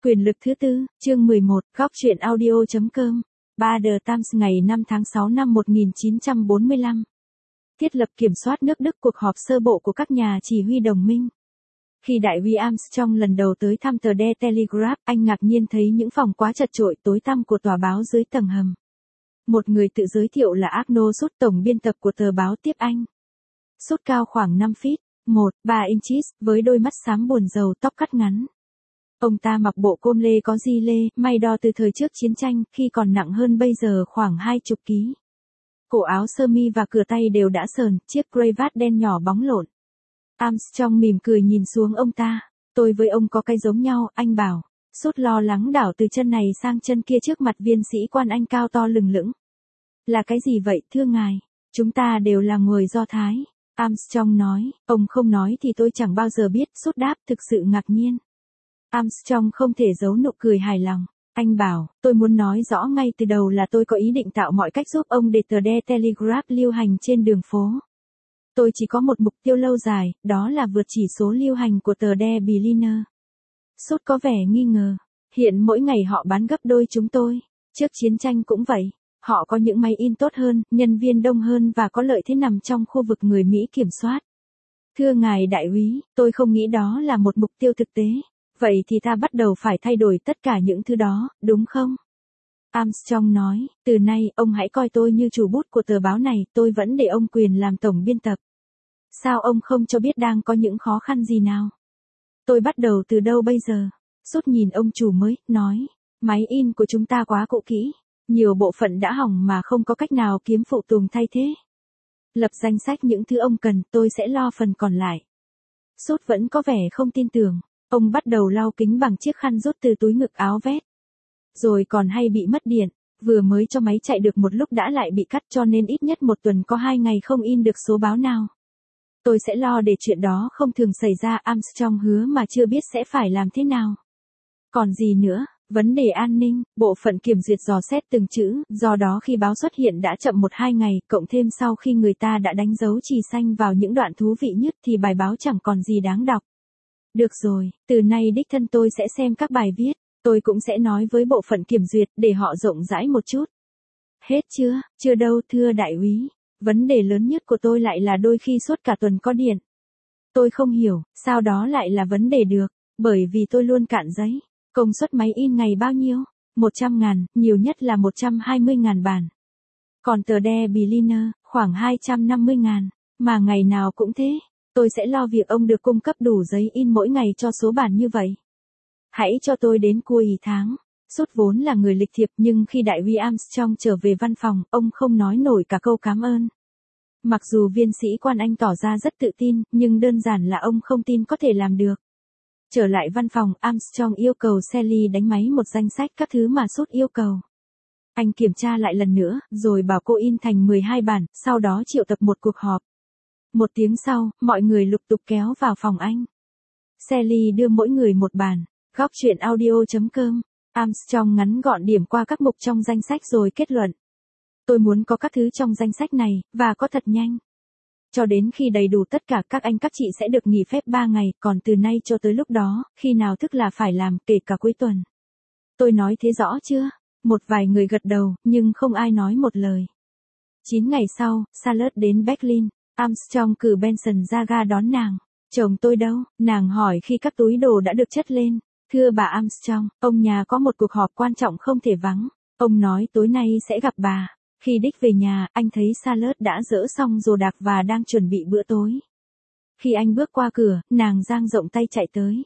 Quyền lực thứ tư, chương 11, góc truyện audio.com, 3 The Times ngày 5 tháng 6 năm 1945. Thiết lập kiểm soát nước Đức. Cuộc họp sơ bộ của các nhà chỉ huy đồng minh. Khi đại úy Armstrong lần đầu tới thăm tờ The Telegraph, anh ngạc nhiên thấy những phòng quá chật chội tối tăm của tòa báo dưới tầng hầm. Một người tự giới thiệu là Arnold Sút, tổng biên tập của tờ báo tiếp anh. Sút cao khoảng 5 feet, 1,3 inches, với đôi mắt xám buồn rầu, tóc cắt ngắn. Ông ta mặc bộ com lê có gi lê, may đo từ thời trước chiến tranh, khi còn nặng hơn bây giờ khoảng 20 ký. Cổ áo sơ mi và cửa tay đều đã sờn, chiếc cravat đen nhỏ bóng lộn. Armstrong mỉm cười nhìn xuống ông ta. Tôi với ông có cái giống nhau, anh bảo. Sút lo lắng đảo từ chân này sang chân kia trước mặt viên sĩ quan anh cao to lừng lững. Là cái gì vậy, thưa ngài? Chúng ta đều là người Do Thái. Armstrong nói. Ông không nói thì tôi chẳng bao giờ biết. Sút đáp, thực sự ngạc nhiên. Armstrong không thể giấu nụ cười hài lòng. Anh bảo, tôi muốn nói rõ ngay từ đầu là tôi có ý định tạo mọi cách giúp ông để tờ The Telegraph lưu hành trên đường phố. Tôi chỉ có một mục tiêu lâu dài, đó là vượt chỉ số lưu hành của tờ The Berliner. Sút có vẻ nghi ngờ. Hiện mỗi ngày họ bán gấp đôi chúng tôi. Trước chiến tranh cũng vậy. Họ có những máy in tốt hơn, nhân viên đông hơn và có lợi thế nằm trong khu vực người Mỹ kiểm soát. Thưa ngài đại úy, tôi không nghĩ đó là một mục tiêu thực tế. Vậy thì ta bắt đầu phải thay đổi tất cả những thứ đó, đúng không? Armstrong nói, từ nay, ông hãy coi tôi như chủ bút của tờ báo này, tôi vẫn để ông quyền làm tổng biên tập. Sao ông không cho biết đang có những khó khăn gì nào? Tôi bắt đầu từ đâu bây giờ? Sút nhìn ông chủ mới, nói, máy in của chúng ta quá cũ kỹ, nhiều bộ phận đã hỏng mà không có cách nào kiếm phụ tùng thay thế. Lập danh sách những thứ ông cần, tôi sẽ lo phần còn lại. Sút vẫn có vẻ không tin tưởng. Ông bắt đầu lau kính bằng chiếc khăn rút từ túi ngực áo vest. Rồi còn hay bị mất điện, vừa mới cho máy chạy được một lúc đã lại bị cắt, cho nên ít nhất một tuần có 2 ngày không in được số báo nào. Tôi sẽ lo để chuyện đó không thường xảy ra. Armstrong hứa mà chưa biết sẽ phải làm thế nào. Còn gì nữa? Vấn đề an ninh, bộ phận kiểm duyệt dò xét từng chữ, do đó khi báo xuất hiện đã chậm 1-2 ngày, cộng thêm sau khi người ta đã đánh dấu chì xanh vào những đoạn thú vị nhất thì bài báo chẳng còn gì đáng đọc. Được rồi, từ nay đích thân tôi sẽ xem các bài viết, tôi cũng sẽ nói với bộ phận kiểm duyệt để họ rộng rãi một chút. Hết chưa? Chưa đâu thưa đại úy. Vấn đề lớn nhất của tôi lại là đôi khi suốt cả tuần có điện. Tôi không hiểu, sao đó lại là vấn đề được, bởi vì tôi luôn cạn giấy. Công suất máy in ngày bao nhiêu? 100.000, nhiều nhất là 120.000 bản. Còn tờ The Berliner, khoảng 250.000, mà ngày nào cũng thế. Tôi sẽ lo việc ông được cung cấp đủ giấy in mỗi ngày cho số bản như vậy. Hãy cho tôi đến cuối tháng. Sút vốn là người lịch thiệp nhưng khi đại úy Armstrong trở về văn phòng, ông không nói nổi cả câu cảm ơn. Mặc dù viên sĩ quan anh tỏ ra rất tự tin, nhưng đơn giản là ông không tin có thể làm được. Trở lại văn phòng, Armstrong yêu cầu Sally đánh máy một danh sách các thứ mà Sút yêu cầu. Anh kiểm tra lại lần nữa, rồi bảo cô in thành 12 bản, sau đó triệu tập một cuộc họp. 1 tiếng sau, mọi người lục tục kéo vào phòng anh. Sally đưa mỗi người một bản. Góc truyện audio.com. Armstrong ngắn gọn điểm qua các mục trong danh sách rồi kết luận. Tôi muốn có các thứ trong danh sách này, và có thật nhanh. Cho đến khi đầy đủ tất cả các anh các chị sẽ được nghỉ phép 3 ngày, còn từ nay cho tới lúc đó, khi nào thức là phải làm, kể cả cuối tuần. Tôi nói thế rõ chưa? Một vài người gật đầu, nhưng không ai nói một lời. 9 ngày sau, Charlotte đến Berlin. Armstrong cử Benson ra ga đón nàng. Chồng tôi đâu? Nàng hỏi khi các túi đồ đã được chất lên. Thưa bà Armstrong, ông nhà có một cuộc họp quan trọng không thể vắng. Ông nói tối nay sẽ gặp bà. Khi đích về nhà, anh thấy Charlotte đã dỡ xong đồ đạc và đang chuẩn bị bữa tối. Khi anh bước qua cửa, nàng dang rộng tay chạy tới.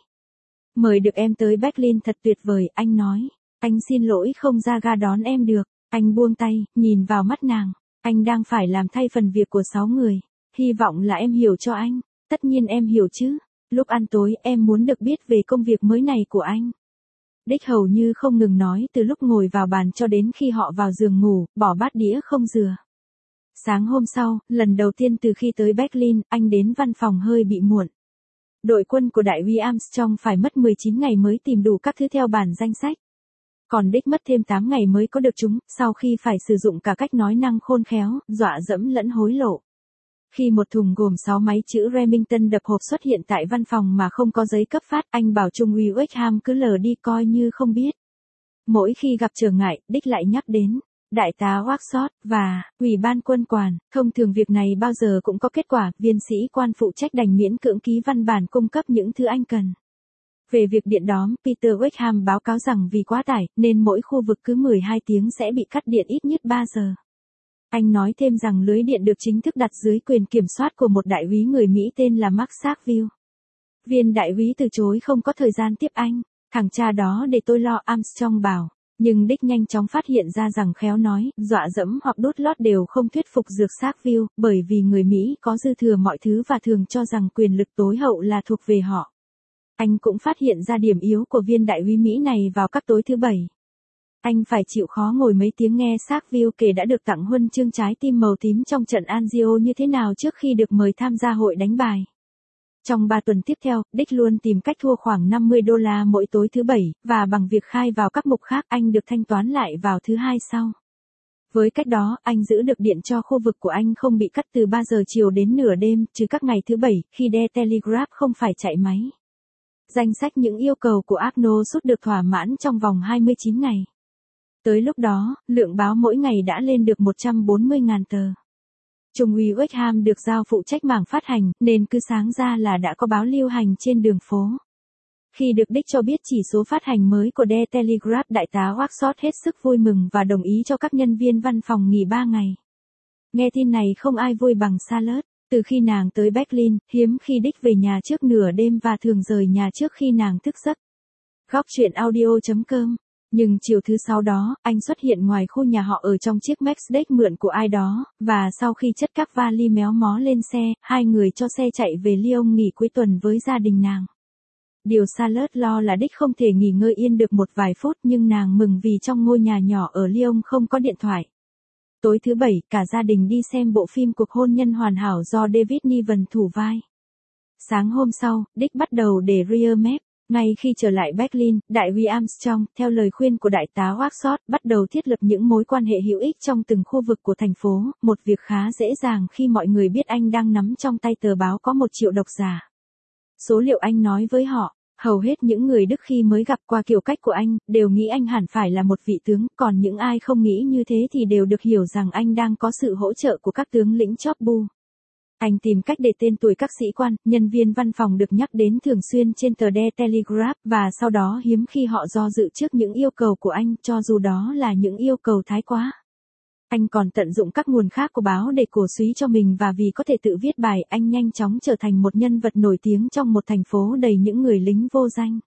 Mời được em tới Berlin thật tuyệt vời, anh nói. Anh xin lỗi không ra ga đón em được. Anh buông tay, nhìn vào mắt nàng. Anh đang phải làm thay phần việc của 6 người. Hy vọng là em hiểu cho anh. Tất nhiên em hiểu chứ. Lúc ăn tối em muốn được biết về công việc mới này của anh. Đích hầu như không ngừng nói từ lúc ngồi vào bàn cho đến khi họ vào giường ngủ, bỏ bát đĩa không rửa. Sáng hôm sau, lần đầu tiên từ khi tới Berlin, anh đến văn phòng hơi bị muộn. Đội quân của đại úy Armstrong phải mất 19 ngày mới tìm đủ các thứ theo bản danh sách. Còn đích mất thêm 8 ngày mới có được chúng, sau khi phải sử dụng cả cách nói năng khôn khéo, dọa dẫm lẫn hối lộ. Khi một thùng gồm 6 máy chữ Remington đập hộp xuất hiện tại văn phòng mà không có giấy cấp phát, anh bảo Trung úy Wickham cứ lờ đi coi như không biết. Mỗi khi gặp trở ngại, Dick lại nhắc đến đại tá Wakshaw và ủy ban quân quản. Thông thường việc này bao giờ cũng có kết quả, viên sĩ quan phụ trách đành miễn cưỡng ký văn bản cung cấp những thứ anh cần. Về việc điện đóm, Peter Wickham báo cáo rằng vì quá tải, nên mỗi khu vực cứ 12 tiếng sẽ bị cắt điện ít nhất 3 giờ. Anh nói thêm rằng lưới điện được chính thức đặt dưới quyền kiểm soát của một đại úy người Mỹ tên là Mark Sackville. Viên đại úy từ chối không có thời gian tiếp anh. Thằng cha đó để tôi lo, Armstrong bảo. Nhưng Dick nhanh chóng phát hiện ra rằng khéo nói, dọa dẫm hoặc đốt lót đều không thuyết phục được Sackville, bởi vì người Mỹ có dư thừa mọi thứ và thường cho rằng quyền lực tối hậu là thuộc về họ. Anh cũng phát hiện ra điểm yếu của viên đại úy Mỹ này vào các tối thứ Bảy. Anh phải chịu khó ngồi mấy tiếng nghe Sackville kể đã được tặng huân chương trái tim màu tím trong trận Anzio như thế nào trước khi được mời tham gia hội đánh bài. Trong 3 tuần tiếp theo, Dick luôn tìm cách thua khoảng $50 mỗi tối thứ Bảy, và bằng việc khai vào các mục khác anh được thanh toán lại vào thứ Hai sau. Với cách đó, anh giữ được điện cho khu vực của anh không bị cắt từ 3 giờ chiều đến nửa đêm, trừ các ngày thứ Bảy, khi The Telegraph không phải chạy máy. Danh sách những yêu cầu của Arnold được thỏa mãn trong vòng 29 ngày. Tới lúc đó, lượng báo mỗi ngày đã lên được 140.000 tờ. Trung úy Wickham được giao phụ trách mảng phát hành, nên cứ sáng ra là đã có báo lưu hành trên đường phố. Khi được Dick cho biết chỉ số phát hành mới của The Telegraph, đại tá Wakshaw hết sức vui mừng và đồng ý cho các nhân viên văn phòng nghỉ 3 ngày. Nghe tin này không ai vui bằng Charlotte. Từ khi nàng tới Berlin, hiếm khi Dick về nhà trước nửa đêm và thường rời nhà trước khi nàng thức giấc. Góc truyện audio.com. Nhưng chiều thứ Sáu đó, anh xuất hiện ngoài khu nhà họ ở trong chiếc Mercedes mượn của ai đó, và sau khi chất các vali méo mó lên xe, hai người cho xe chạy về Lyon nghỉ cuối tuần với gia đình nàng. Điều Charlotte lo là Dick không thể nghỉ ngơi yên được một vài phút, nhưng nàng mừng vì trong ngôi nhà nhỏ ở Lyon không có điện thoại. Tối thứ Bảy, cả gia đình đi xem bộ phim Cuộc hôn nhân hoàn hảo do David Niven thủ vai. Sáng hôm sau, Dick bắt đầu để rear map. Ngay khi trở lại Berlin, đại úy Armstrong, theo lời khuyên của đại tá Wakshaw, bắt đầu thiết lập những mối quan hệ hữu ích trong từng khu vực của thành phố, một việc khá dễ dàng khi mọi người biết anh đang nắm trong tay tờ báo có 1 triệu độc giả. Số liệu anh nói với họ, hầu hết những người Đức khi mới gặp qua kiểu cách của anh, đều nghĩ anh hẳn phải là một vị tướng, còn những ai không nghĩ như thế thì đều được hiểu rằng anh đang có sự hỗ trợ của các tướng lĩnh chóp bu. Anh tìm cách để tên tuổi các sĩ quan, nhân viên văn phòng được nhắc đến thường xuyên trên tờ The Telegraph, và sau đó hiếm khi họ do dự trước những yêu cầu của anh, cho dù đó là những yêu cầu thái quá. Anh còn tận dụng các nguồn khác của báo để cổ súy cho mình, và vì có thể tự viết bài, anh nhanh chóng trở thành một nhân vật nổi tiếng trong một thành phố đầy những người lính vô danh.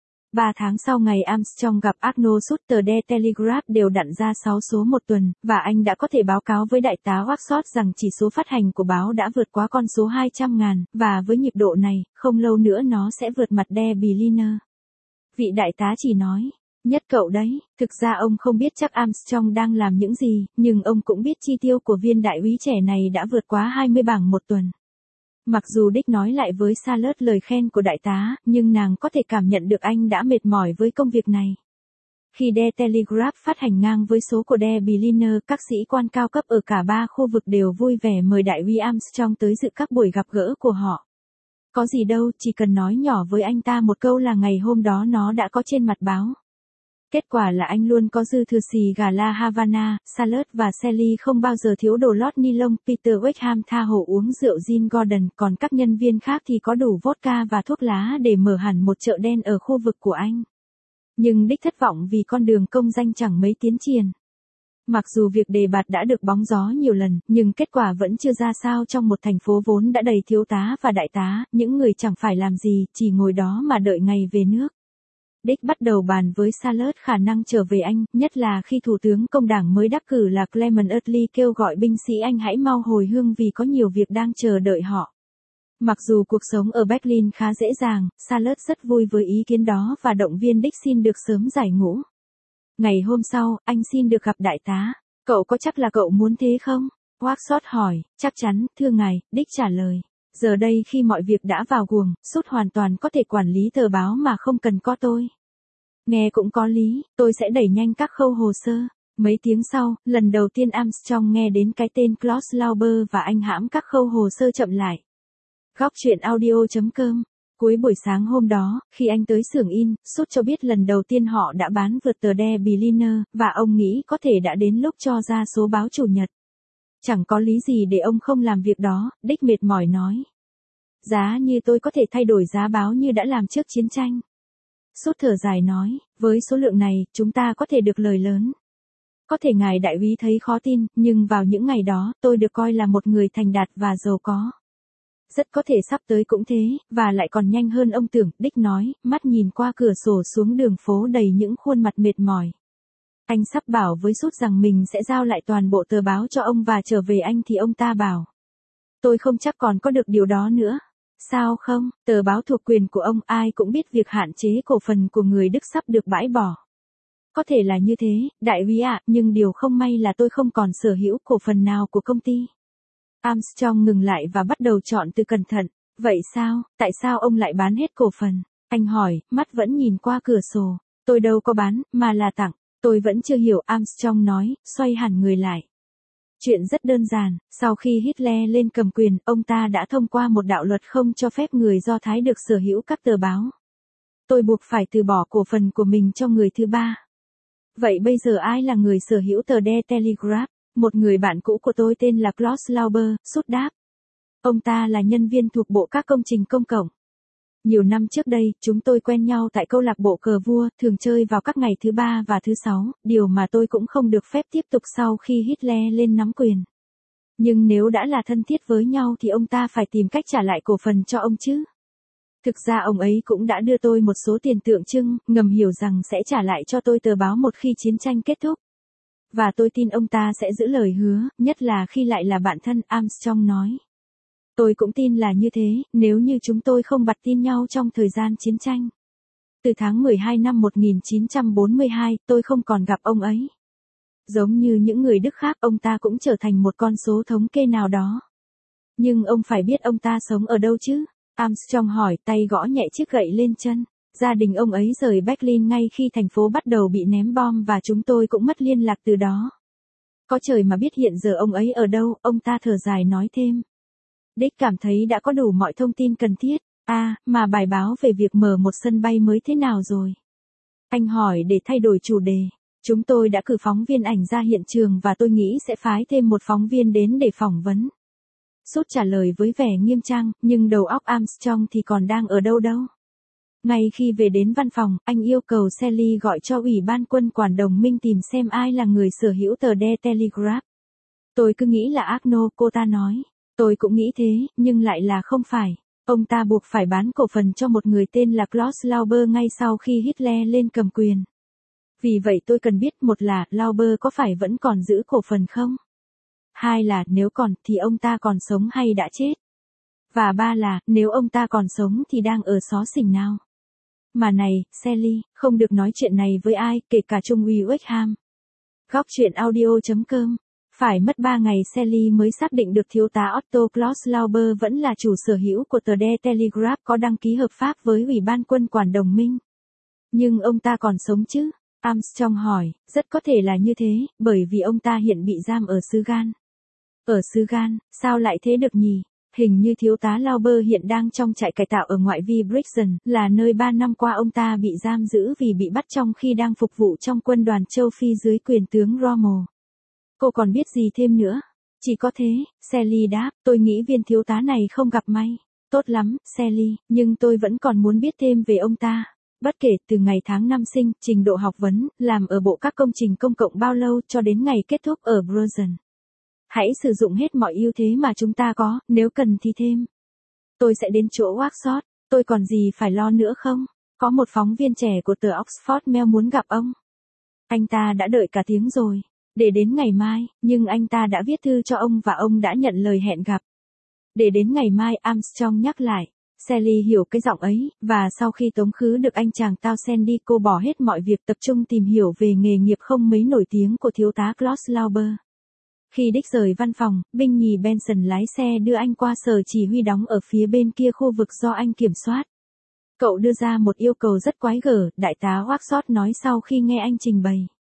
3 tháng sau ngày Armstrong gặp Arnold, tờ The Telegraph đều đặn ra 6 số một tuần, và anh đã có thể báo cáo với đại tá Wakshaw rằng chỉ số phát hành của báo đã vượt quá con số 200.000, và với nhịp độ này, không lâu nữa nó sẽ vượt mặt The Berliner. Vị đại tá chỉ nói, nhất cậu đấy, thực ra ông không biết chắc Armstrong đang làm những gì, nhưng ông cũng biết chi tiêu của viên đại úy trẻ này đã vượt quá 20 bảng một tuần. Mặc dù Dick nói lại với Charlotte lời khen của đại tá, nhưng nàng có thể cảm nhận được anh đã mệt mỏi với công việc này. Khi The Telegraph phát hành ngang với số của The Berliner, các sĩ quan cao cấp ở cả 3 khu vực đều vui vẻ mời đại úy Armstrong tới dự các buổi gặp gỡ của họ. Có gì đâu, chỉ cần nói nhỏ với anh ta một câu là ngày hôm đó nó đã có trên mặt báo. Kết quả là anh luôn có dư thừa xì gà La Havana, Charlotte và Sally không bao giờ thiếu đồ lót ni lông, Peter Wickham tha hồ uống rượu gin Gordon, còn các nhân viên khác thì có đủ vodka và thuốc lá để mở hẳn một chợ đen ở khu vực của anh. Nhưng Dick thất vọng vì con đường công danh chẳng mấy tiến triển. Mặc dù việc đề bạt đã được bóng gió nhiều lần, nhưng kết quả vẫn chưa ra sao trong một thành phố vốn đã đầy thiếu tá và đại tá, những người chẳng phải làm gì, chỉ ngồi đó mà đợi ngày về nước. Dick bắt đầu bàn với Charlotte khả năng trở về Anh, nhất là khi Thủ tướng Công đảng mới đắc cử là Clement Attlee kêu gọi binh sĩ Anh hãy mau hồi hương vì có nhiều việc đang chờ đợi họ. Mặc dù cuộc sống ở Berlin khá dễ dàng, Charlotte rất vui với ý kiến đó và động viên Dick xin được sớm giải ngũ. Ngày hôm sau, anh xin được gặp đại tá. Cậu có chắc là cậu muốn thế không? Wakshaw hỏi. Chắc chắn, thưa ngài, Dick trả lời. Giờ đây khi mọi việc đã vào guồng, Sút hoàn toàn có thể quản lý tờ báo mà không cần có tôi. Nghe cũng có lý, tôi sẽ đẩy nhanh các khâu hồ sơ. Mấy tiếng sau, lần đầu tiên Armstrong nghe đến cái tên Klaus Lauber và anh hãm các khâu hồ sơ chậm lại. Góc truyện audio.com. Cuối buổi sáng hôm đó, khi anh tới xưởng in, Sút cho biết lần đầu tiên họ đã bán vượt tờ Der Berliner, và ông nghĩ có thể đã đến lúc cho ra số báo chủ nhật. Chẳng có lý gì để ông không làm việc đó, Dick mệt mỏi nói. Giá như tôi có thể thay đổi giá báo như đã làm trước chiến tranh. Sút thở dài nói, với số lượng này, chúng ta có thể được lời lớn. Có thể ngài đại úy thấy khó tin, nhưng vào những ngày đó, tôi được coi là một người thành đạt và giàu có. Rất có thể sắp tới cũng thế, và lại còn nhanh hơn ông tưởng, Dick nói, mắt nhìn qua cửa sổ xuống đường phố đầy những khuôn mặt mệt mỏi. Anh sắp bảo với Sút rằng mình sẽ giao lại toàn bộ tờ báo cho ông và trở về Anh thì ông ta bảo. Tôi không chắc còn có được điều đó nữa. Sao không, tờ báo thuộc quyền của ông, ai cũng biết việc hạn chế cổ phần của người Đức sắp được bãi bỏ. Có thể là như thế, đại úy ạ, nhưng điều không may là tôi không còn sở hữu cổ phần nào của công ty. Armstrong ngừng lại và bắt đầu chọn từ cẩn thận. Vậy sao, tại sao ông lại bán hết cổ phần? Anh hỏi, mắt vẫn nhìn qua cửa sổ. Tôi đâu có bán, mà là tặng. Tôi vẫn chưa hiểu, Armstrong nói, xoay hẳn người lại. Chuyện rất đơn giản, sau khi Hitler lên cầm quyền, ông ta đã thông qua một đạo luật không cho phép người Do Thái được sở hữu các tờ báo. Tôi buộc phải từ bỏ cổ phần của mình cho người thứ ba. Vậy bây giờ ai là người sở hữu tờ Der Telegraph? Một người bạn cũ của tôi tên là Klaus Lauber, Sút đáp. Ông ta là nhân viên thuộc bộ các công trình công cộng. Nhiều năm trước đây, chúng tôi quen nhau tại câu lạc bộ cờ vua, thường chơi vào các ngày thứ ba và thứ sáu, điều mà tôi cũng không được phép tiếp tục sau khi Hitler lên nắm quyền. Nhưng nếu đã là thân thiết với nhau thì ông ta phải tìm cách trả lại cổ phần cho ông chứ. Thực ra ông ấy cũng đã đưa tôi một số tiền tượng trưng, ngầm hiểu rằng sẽ trả lại cho tôi tờ báo một khi chiến tranh kết thúc. Và tôi tin ông ta sẽ giữ lời hứa, nhất là khi lại là bạn thân, Armstrong nói. Tôi cũng tin là như thế, nếu như chúng tôi không bặt tin nhau trong thời gian chiến tranh. Từ tháng 12 năm 1942, tôi không còn gặp ông ấy. Giống như những người Đức khác, ông ta cũng trở thành một con số thống kê nào đó. Nhưng ông phải biết ông ta sống ở đâu chứ? Armstrong hỏi, tay gõ nhẹ chiếc gậy lên chân. Gia đình ông ấy rời Berlin ngay khi thành phố bắt đầu bị ném bom và chúng tôi cũng mất liên lạc từ đó. Có trời mà biết hiện giờ ông ấy ở đâu, ông ta thở dài nói thêm. Dick cảm thấy đã có đủ mọi thông tin cần thiết. Mà bài báo về việc mở một sân bay mới thế nào rồi? Anh hỏi để thay đổi chủ đề. Chúng tôi đã cử phóng viên ảnh ra hiện trường và tôi nghĩ sẽ phái thêm một phóng viên đến để phỏng vấn. Sút trả lời với vẻ nghiêm trang, nhưng đầu óc Armstrong thì còn đang ở đâu đâu. Ngay khi về đến văn phòng, anh yêu cầu Sally gọi cho Ủy ban quân quản đồng minh tìm xem ai là người sở hữu tờ Der Telegraph. Tôi cứ nghĩ là Arno, cô ta nói. Tôi cũng nghĩ thế, nhưng lại là không phải. Ông ta buộc phải bán cổ phần cho một người tên là Klaus Lauber ngay sau khi Hitler lên cầm quyền. Vì vậy tôi cần biết, một là Lauber có phải vẫn còn giữ cổ phần không? Hai là nếu còn thì ông ta còn sống hay đã chết? Và ba là nếu ông ta còn sống thì đang ở xó xỉnh nào? Mà này, Sally, không được nói chuyện này với ai, kể cả Trung úy Wickham. Góc truyện audio.com. Phải mất 3 ngày Sally mới xác định được thiếu tá Otto Klaus Lauber vẫn là chủ sở hữu của tờ Der Telegraph có đăng ký hợp pháp với Ủy ban quân quản đồng minh. Nhưng ông ta còn sống chứ? Armstrong hỏi, rất có thể là như thế, bởi vì ông ta hiện bị giam ở xứ Gan. Ở xứ Gan, sao lại thế được nhỉ? Hình như thiếu tá Lauber hiện đang trong trại cải tạo ở ngoại vi Brixen, là nơi 3 năm qua ông ta bị giam giữ vì bị bắt trong khi đang phục vụ trong quân đoàn châu Phi dưới quyền tướng Rommel. Cô còn biết gì thêm nữa? Chỉ có thế, Sally đáp, tôi nghĩ viên thiếu tá này không gặp may. Tốt lắm, Sally, nhưng tôi vẫn còn muốn biết thêm về ông ta. Bất kể từ ngày tháng năm sinh, trình độ học vấn, làm ở bộ các công trình công cộng bao lâu cho đến ngày kết thúc ở Brooklyn. Hãy sử dụng hết mọi ưu thế mà chúng ta có, nếu cần thì thêm. Tôi sẽ đến chỗ workshop, tôi còn gì phải lo nữa không? Có một phóng viên trẻ của tờ Oxford Mail muốn gặp ông. Anh ta đã đợi cả tiếng rồi. Để đến ngày mai, nhưng anh ta đã viết thư cho ông và ông đã nhận lời hẹn gặp. Để đến ngày mai, Armstrong nhắc lại. Sally hiểu cái giọng ấy, và sau khi tống khứ được anh chàng Townsend đi, cô bỏ hết mọi việc tập trung tìm hiểu về nghề nghiệp không mấy nổi tiếng của thiếu tá Klaus Lauber. Khi Dick rời văn phòng, binh nhì Benson lái xe đưa anh qua sở chỉ huy đóng ở phía bên kia khu vực do anh kiểm soát. Cậu đưa ra một yêu cầu rất quái gở, đại tá Waksot nói sau khi nghe anh trình bày.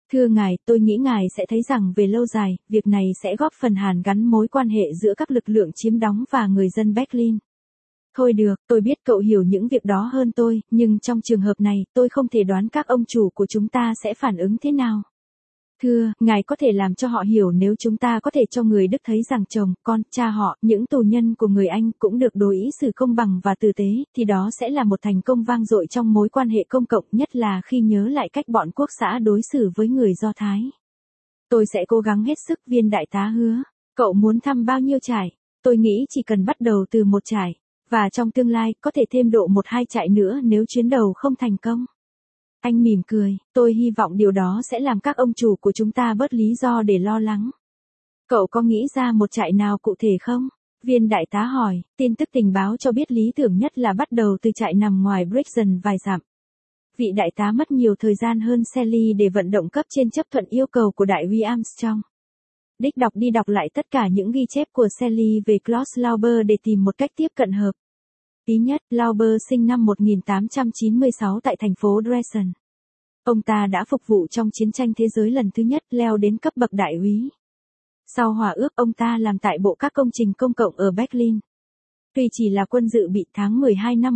Thưa ngài, tôi nghĩ ngài sẽ thấy rằng về lâu dài, việc này sẽ góp phần hàn gắn mối quan hệ giữa các lực lượng chiếm đóng và người dân Berlin. Thôi được, tôi biết cậu hiểu những việc đó hơn tôi, nhưng trong trường hợp này, tôi không thể đoán các ông chủ của chúng ta sẽ phản ứng thế nào. Thưa, ngài có thể làm cho họ hiểu nếu chúng ta có thể cho người Đức thấy rằng chồng, con, cha họ, những tù nhân của người Anh cũng được đối xử công bằng và tử tế, thì đó sẽ là một thành công vang dội trong mối quan hệ công cộng, nhất là khi nhớ lại cách bọn quốc xã đối xử với người Do Thái. Tôi sẽ cố gắng hết sức, viên đại tá hứa. Cậu muốn thăm bao nhiêu trại? Tôi nghĩ chỉ cần bắt đầu từ một trại, và trong tương lai có thể thêm độ 1-2 trại nữa nếu chuyến đầu không thành công. Anh mỉm cười, tôi hy vọng điều đó sẽ làm các ông chủ của chúng ta bớt lý do để lo lắng. Cậu có nghĩ ra một trại nào cụ thể không? Viên đại tá hỏi, tin tức tình báo cho biết lý tưởng nhất là bắt đầu từ trại nằm ngoài Brixton vài dặm. Vị đại tá mất nhiều thời gian hơn Sally để vận động cấp trên chấp thuận yêu cầu của đại úy Armstrong. Dick đọc đi đọc lại tất cả những ghi chép của Sally về Klaus Lauber để tìm một cách tiếp cận hợp. Tí nhất, Lauber sinh năm 1896 tại thành phố Dresden. Ông ta đã phục vụ trong chiến tranh thế giới lần thứ nhất, leo đến cấp bậc đại úy. Sau hòa ước, ông ta làm tại bộ các công trình công cộng ở Berlin. Tuy chỉ là quân dự bị, tháng 12 năm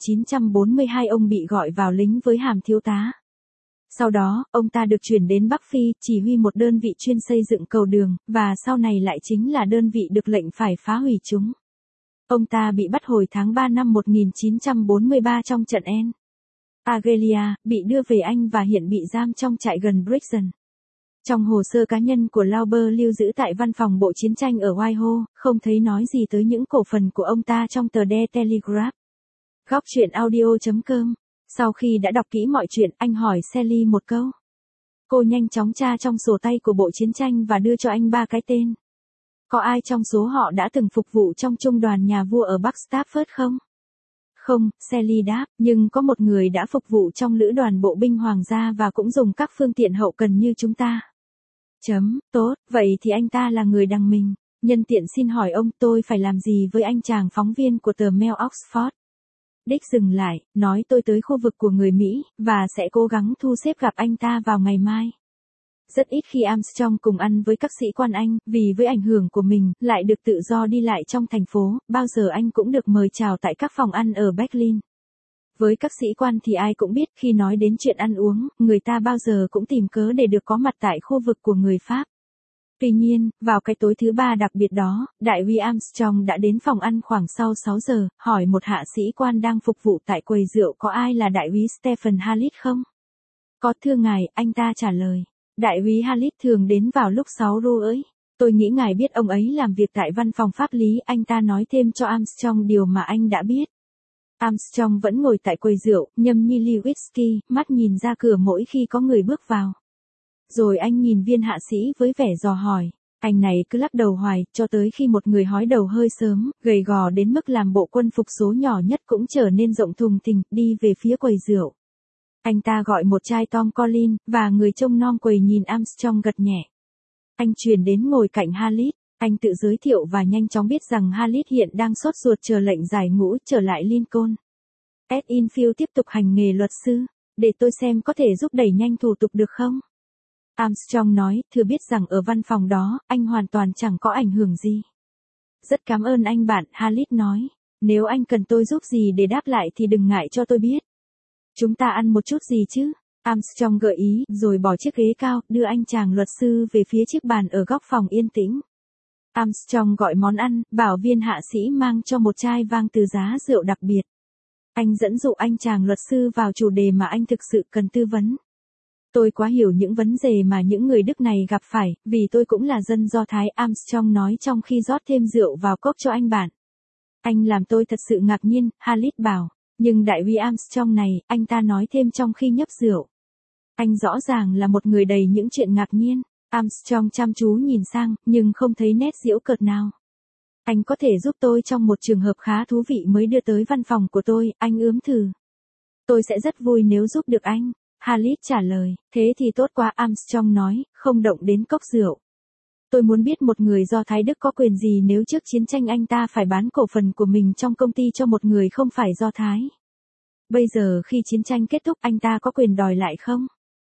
1942 ông bị gọi vào lính với hàm thiếu tá. Sau đó, ông ta được chuyển đến Bắc Phi, chỉ huy một đơn vị chuyên xây dựng cầu đường, và sau này lại chính là đơn vị được lệnh phải phá hủy chúng. Ông ta bị bắt hồi tháng 3 năm 1943 trong trận En. Agelia, bị đưa về Anh và hiện bị giam trong trại gần Brixton. Trong hồ sơ cá nhân của Lauber lưu giữ tại văn phòng Bộ Chiến tranh ở Whitehall, không thấy nói gì tới những cổ phần của ông ta trong tờ The Telegraph. Góc truyện audio.com. Sau khi đã đọc kỹ mọi chuyện, anh hỏi Sally một câu. Cô nhanh chóng tra trong sổ tay của Bộ Chiến tranh và đưa cho anh 3 cái tên. Có ai trong số họ đã từng phục vụ trong trung đoàn nhà vua ở Bắc Stafford không? Không, Sally đáp, nhưng có một người đã phục vụ trong lữ đoàn bộ binh hoàng gia và cũng dùng các phương tiện hậu cần như chúng ta. Tốt, vậy thì anh ta là người đằng mình. Nhân tiện xin hỏi ông, tôi phải làm gì với anh chàng phóng viên của tờ Mail Oxford? Dick dừng lại, nói tôi tới khu vực của người Mỹ, và sẽ cố gắng thu xếp gặp anh ta vào ngày mai. Rất ít khi Armstrong cùng ăn với các sĩ quan Anh, vì với ảnh hưởng của mình, lại được tự do đi lại trong thành phố, bao giờ anh cũng được mời chào tại các phòng ăn ở Berlin. Với các sĩ quan thì ai cũng biết khi nói đến chuyện ăn uống, người ta bao giờ cũng tìm cớ để được có mặt tại khu vực của người Pháp. Tuy nhiên, vào cái tối thứ 3 đặc biệt đó, đại úy Armstrong đã đến phòng ăn khoảng sau 6 giờ, hỏi một hạ sĩ quan đang phục vụ tại quầy rượu có ai là đại úy Stephen Hallit không? Có thưa ngài, anh ta trả lời. Đại úy Hallit thường đến vào lúc 6 rưỡi. Tôi nghĩ ngài biết ông ấy làm việc tại văn phòng pháp lý, anh ta nói thêm cho Armstrong điều mà anh đã biết. Armstrong vẫn ngồi tại quầy rượu, nhâm nhi ly whisky, mắt nhìn ra cửa mỗi khi có người bước vào. Rồi anh nhìn viên hạ sĩ với vẻ dò hỏi. Anh này cứ lắc đầu hoài, cho tới khi một người hói đầu hơi sớm, gầy gò đến mức làm bộ quân phục số nhỏ nhất cũng trở nên rộng thùng thình, đi về phía quầy rượu. Anh ta gọi một chai Tom Collins, và người trông nom quầy nhìn Armstrong gật nhẹ. Anh chuyển đến ngồi cạnh Hallit. Anh tự giới thiệu và nhanh chóng biết rằng Hallit hiện đang sốt ruột chờ lệnh giải ngũ trở lại Lincoln. Ed Infield tiếp tục hành nghề luật sư. Để tôi xem có thể giúp đẩy nhanh thủ tục được không? Armstrong nói, thưa biết rằng ở văn phòng đó, anh hoàn toàn chẳng có ảnh hưởng gì. Rất cảm ơn anh bạn, Hallit nói. Nếu anh cần tôi giúp gì để đáp lại thì đừng ngại cho tôi biết. Chúng ta ăn một chút gì chứ? Armstrong gợi ý, rồi bỏ chiếc ghế cao, đưa anh chàng luật sư về phía chiếc bàn ở góc phòng yên tĩnh. Armstrong gọi món ăn, bảo viên hạ sĩ mang cho một chai vang từ giá rượu đặc biệt. Anh dẫn dụ anh chàng luật sư vào chủ đề mà anh thực sự cần tư vấn. Tôi quá hiểu những vấn đề mà những người Đức này gặp phải, vì tôi cũng là dân Do Thái, Armstrong nói trong khi rót thêm rượu vào cốc cho anh bạn. Anh làm tôi thật sự ngạc nhiên, Hallit bảo. Nhưng đại úy Armstrong này, anh ta nói thêm trong khi nhấp rượu. Anh rõ ràng là một người đầy những chuyện ngạc nhiên. Armstrong chăm chú nhìn sang, nhưng không thấy nét giễu cợt nào. Anh có thể giúp tôi trong một trường hợp khá thú vị mới đưa tới văn phòng của tôi, anh ướm thử. Tôi sẽ rất vui nếu giúp được anh. Hallit trả lời, thế thì tốt quá, Armstrong nói, không động đến cốc rượu. Tôi muốn biết một người Do Thái Đức có quyền gì nếu trước chiến tranh anh ta phải bán cổ phần của mình trong công ty cho một người không phải Do Thái. Bây giờ khi chiến tranh kết thúc anh ta có quyền đòi lại không?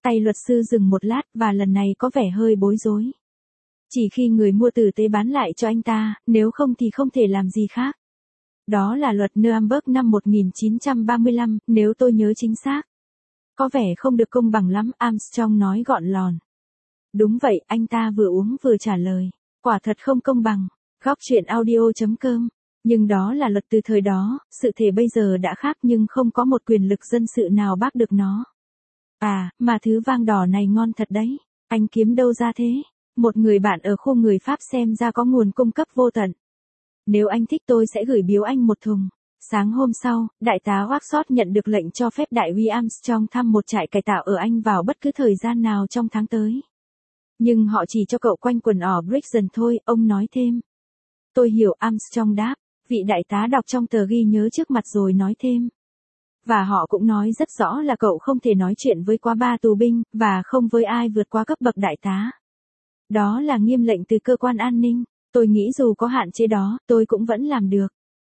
Tay luật sư dừng một lát và lần này có vẻ hơi bối rối. Chỉ khi người mua tử tế bán lại cho anh ta, nếu không thì không thể làm gì khác. Đó là luật Nuremberg năm 1935, nếu tôi nhớ chính xác. Có vẻ không được công bằng lắm, Armstrong nói gọn lòn. Đúng vậy, anh ta vừa uống vừa trả lời. Quả thật không công bằng. Góc truyện audio.com. Nhưng đó là luật từ thời đó, sự thể bây giờ đã khác nhưng không có một quyền lực dân sự nào bác được nó. À, mà thứ vang đỏ này ngon thật đấy. Anh kiếm đâu ra thế? Một người bạn ở khu người Pháp xem ra có nguồn cung cấp vô tận. Nếu anh thích tôi sẽ gửi biếu anh một thùng. Sáng hôm sau, đại tá Waxshot nhận được lệnh cho phép đại úy Armstrong thăm một trại cải tạo ở Anh vào bất cứ thời gian nào trong tháng tới. Nhưng họ chỉ cho cậu quanh quần ở Brixton thôi, ông nói thêm. Tôi hiểu, Armstrong đáp. Vị đại tá đọc trong tờ ghi nhớ trước mặt rồi nói thêm. Và họ cũng nói rất rõ là cậu không thể nói chuyện với quá 3 tù binh, và không với ai vượt qua cấp bậc đại tá. Đó là nghiêm lệnh từ cơ quan an ninh. Tôi nghĩ dù có hạn chế đó, tôi cũng vẫn làm được.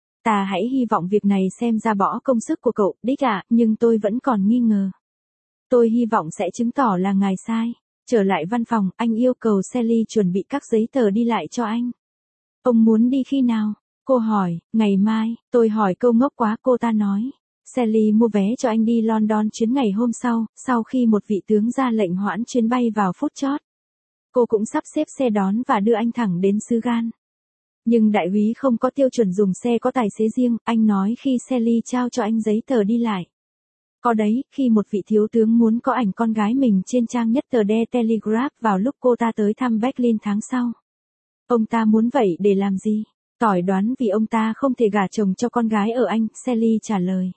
Ta hãy hy vọng việc này xem ra bỏ công sức của cậu, đích ạ, nhưng tôi vẫn còn nghi ngờ. Tôi hy vọng sẽ chứng tỏ là ngài sai. Trở lại văn phòng, anh yêu cầu Sally chuẩn bị các giấy tờ đi lại cho anh. Ông muốn đi khi nào? Cô hỏi, ngày mai. Tôi hỏi câu ngốc quá, cô ta nói. Sally mua vé cho anh đi London chuyến ngày hôm sau khi một vị tướng ra lệnh hoãn chuyến bay vào phút chót. Cô cũng sắp xếp xe đón và đưa anh thẳng đến xứ Gan. Nhưng đại úy không có tiêu chuẩn dùng xe có tài xế riêng, anh nói khi Sally trao cho anh giấy tờ đi lại. Có đấy, khi một vị thiếu tướng muốn có ảnh con gái mình trên trang nhất tờ The Telegraph vào lúc cô ta tới thăm Berlin tháng sau. Ông ta muốn vậy để làm gì? Tỏi đoán vì ông ta không thể gả chồng cho con gái ở Anh, Sally trả lời.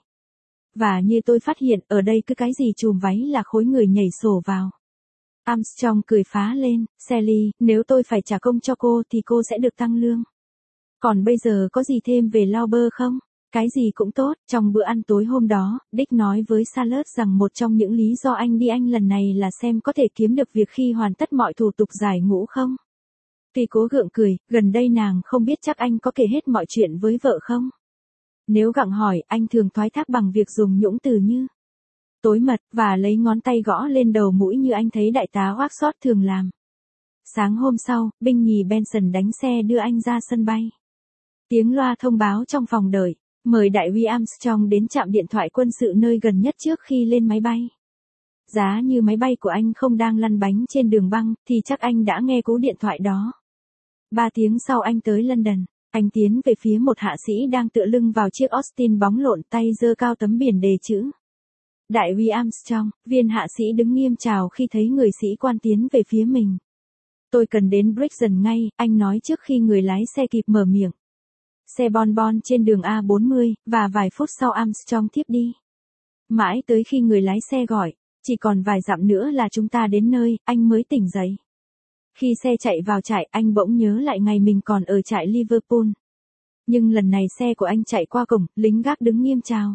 Và như tôi phát hiện, ở đây cứ cái gì chùm váy là khối người nhảy sổ vào. Armstrong cười phá lên, Sally, nếu tôi phải trả công cho cô thì cô sẽ được tăng lương. Còn bây giờ có gì thêm về Lauber không? Cái gì cũng tốt, trong bữa ăn tối hôm đó, Dick nói với Charlotte rằng một trong những lý do anh đi Anh lần này là xem có thể kiếm được việc khi hoàn tất mọi thủ tục giải ngũ không. Tuy cố gượng cười, gần đây nàng không biết chắc anh có kể hết mọi chuyện với vợ không? Nếu gặng hỏi, anh thường thoái thác bằng việc dùng nhũng từ như tối mật, và lấy ngón tay gõ lên đầu mũi như anh thấy đại tá Waxshot thường làm. Sáng hôm sau, binh nhì Benson đánh xe đưa anh ra sân bay. Tiếng loa thông báo trong phòng đợi, mời đại úy Armstrong đến trạm điện thoại quân sự nơi gần nhất trước khi lên máy bay. Giá như máy bay của anh không đang lăn bánh trên đường băng, thì chắc anh đã nghe cú điện thoại đó. 3 tiếng sau anh tới London, anh tiến về phía một hạ sĩ đang tựa lưng vào chiếc Austin bóng lộn, tay giơ cao tấm biển đề chữ. Đại úy Armstrong, viên hạ sĩ đứng nghiêm chào khi thấy người sĩ quan tiến về phía mình. Tôi cần đến Brixton ngay, anh nói trước khi người lái xe kịp mở miệng. Xe bon trên đường A40, và vài phút sau Armstrong tiếp đi. Mãi tới khi người lái xe gọi, chỉ còn vài dặm nữa là chúng ta đến nơi, anh mới tỉnh dậy. Khi xe chạy vào trại, anh bỗng nhớ lại ngày mình còn ở trại Liverpool. Nhưng lần này xe của anh chạy qua cổng, lính gác đứng nghiêm chào.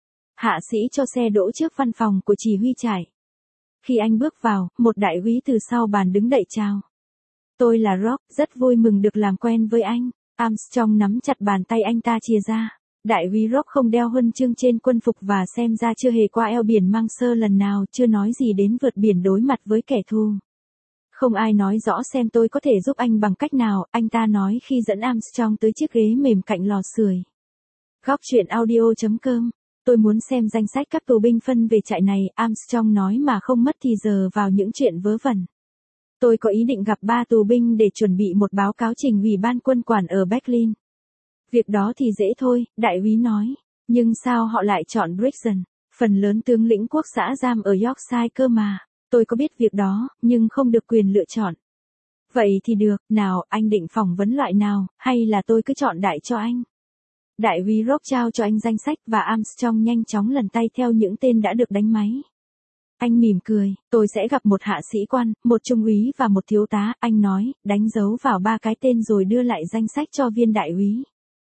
Hạ sĩ cho xe đỗ trước văn phòng của chỉ huy trại. Khi anh bước vào, một đại úy từ sau bàn đứng đậy chào. Tôi là Rock, rất vui mừng được làm quen với anh. Armstrong nắm chặt bàn tay anh ta chia ra. Đại úy Rock không đeo huân chương trên quân phục và xem ra chưa hề qua eo biển Mang Sơ lần nào, chưa nói gì đến vượt biển đối mặt với kẻ thù. Không ai nói rõ xem tôi có thể giúp anh bằng cách nào, anh ta nói khi dẫn Armstrong tới chiếc ghế mềm cạnh lò sưởi. Góc truyện audio.com. Tôi muốn xem danh sách các tù binh phân về trại này, Armstrong nói mà không mất thì giờ vào những chuyện vớ vẩn. Tôi có ý định gặp 3 tù binh để chuẩn bị một báo cáo trình ủy ban quân quản ở Berlin. Việc đó thì dễ thôi, đại úy nói. Nhưng sao họ lại chọn Brixton? Phần lớn tướng lĩnh quốc xã giam ở Yorkshire cơ mà. Tôi có biết việc đó, nhưng không được quyền lựa chọn. Vậy thì được, nào, anh định phỏng vấn loại nào, hay là tôi cứ chọn đại cho anh? Đại úy Rock trao cho anh danh sách và Armstrong nhanh chóng lần tay theo những tên đã được đánh máy. Anh mỉm cười, tôi sẽ gặp một hạ sĩ quan, một trung úy và một thiếu tá, anh nói, đánh dấu vào 3 cái tên rồi đưa lại danh sách cho viên đại úy.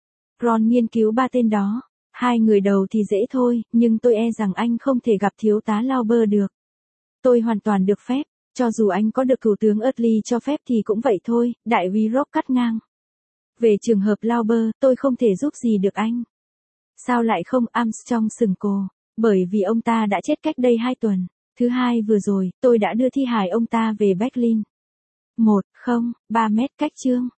Ron nghiên cứu 3 tên đó. 2 người đầu thì dễ thôi, nhưng tôi e rằng anh không thể gặp thiếu tá Lauber được. Tôi hoàn toàn được phép, cho dù anh có được thủ tướng Utley cho phép thì cũng vậy thôi, đại úy Rock cắt ngang. Về trường hợp Lauber, tôi không thể giúp gì được anh. Sao lại không? Armstrong sừng cô. Bởi vì ông ta đã chết cách đây 2 tuần. Thứ hai vừa rồi, tôi đã đưa thi hài ông ta về Berlin. 3 mét cách chương.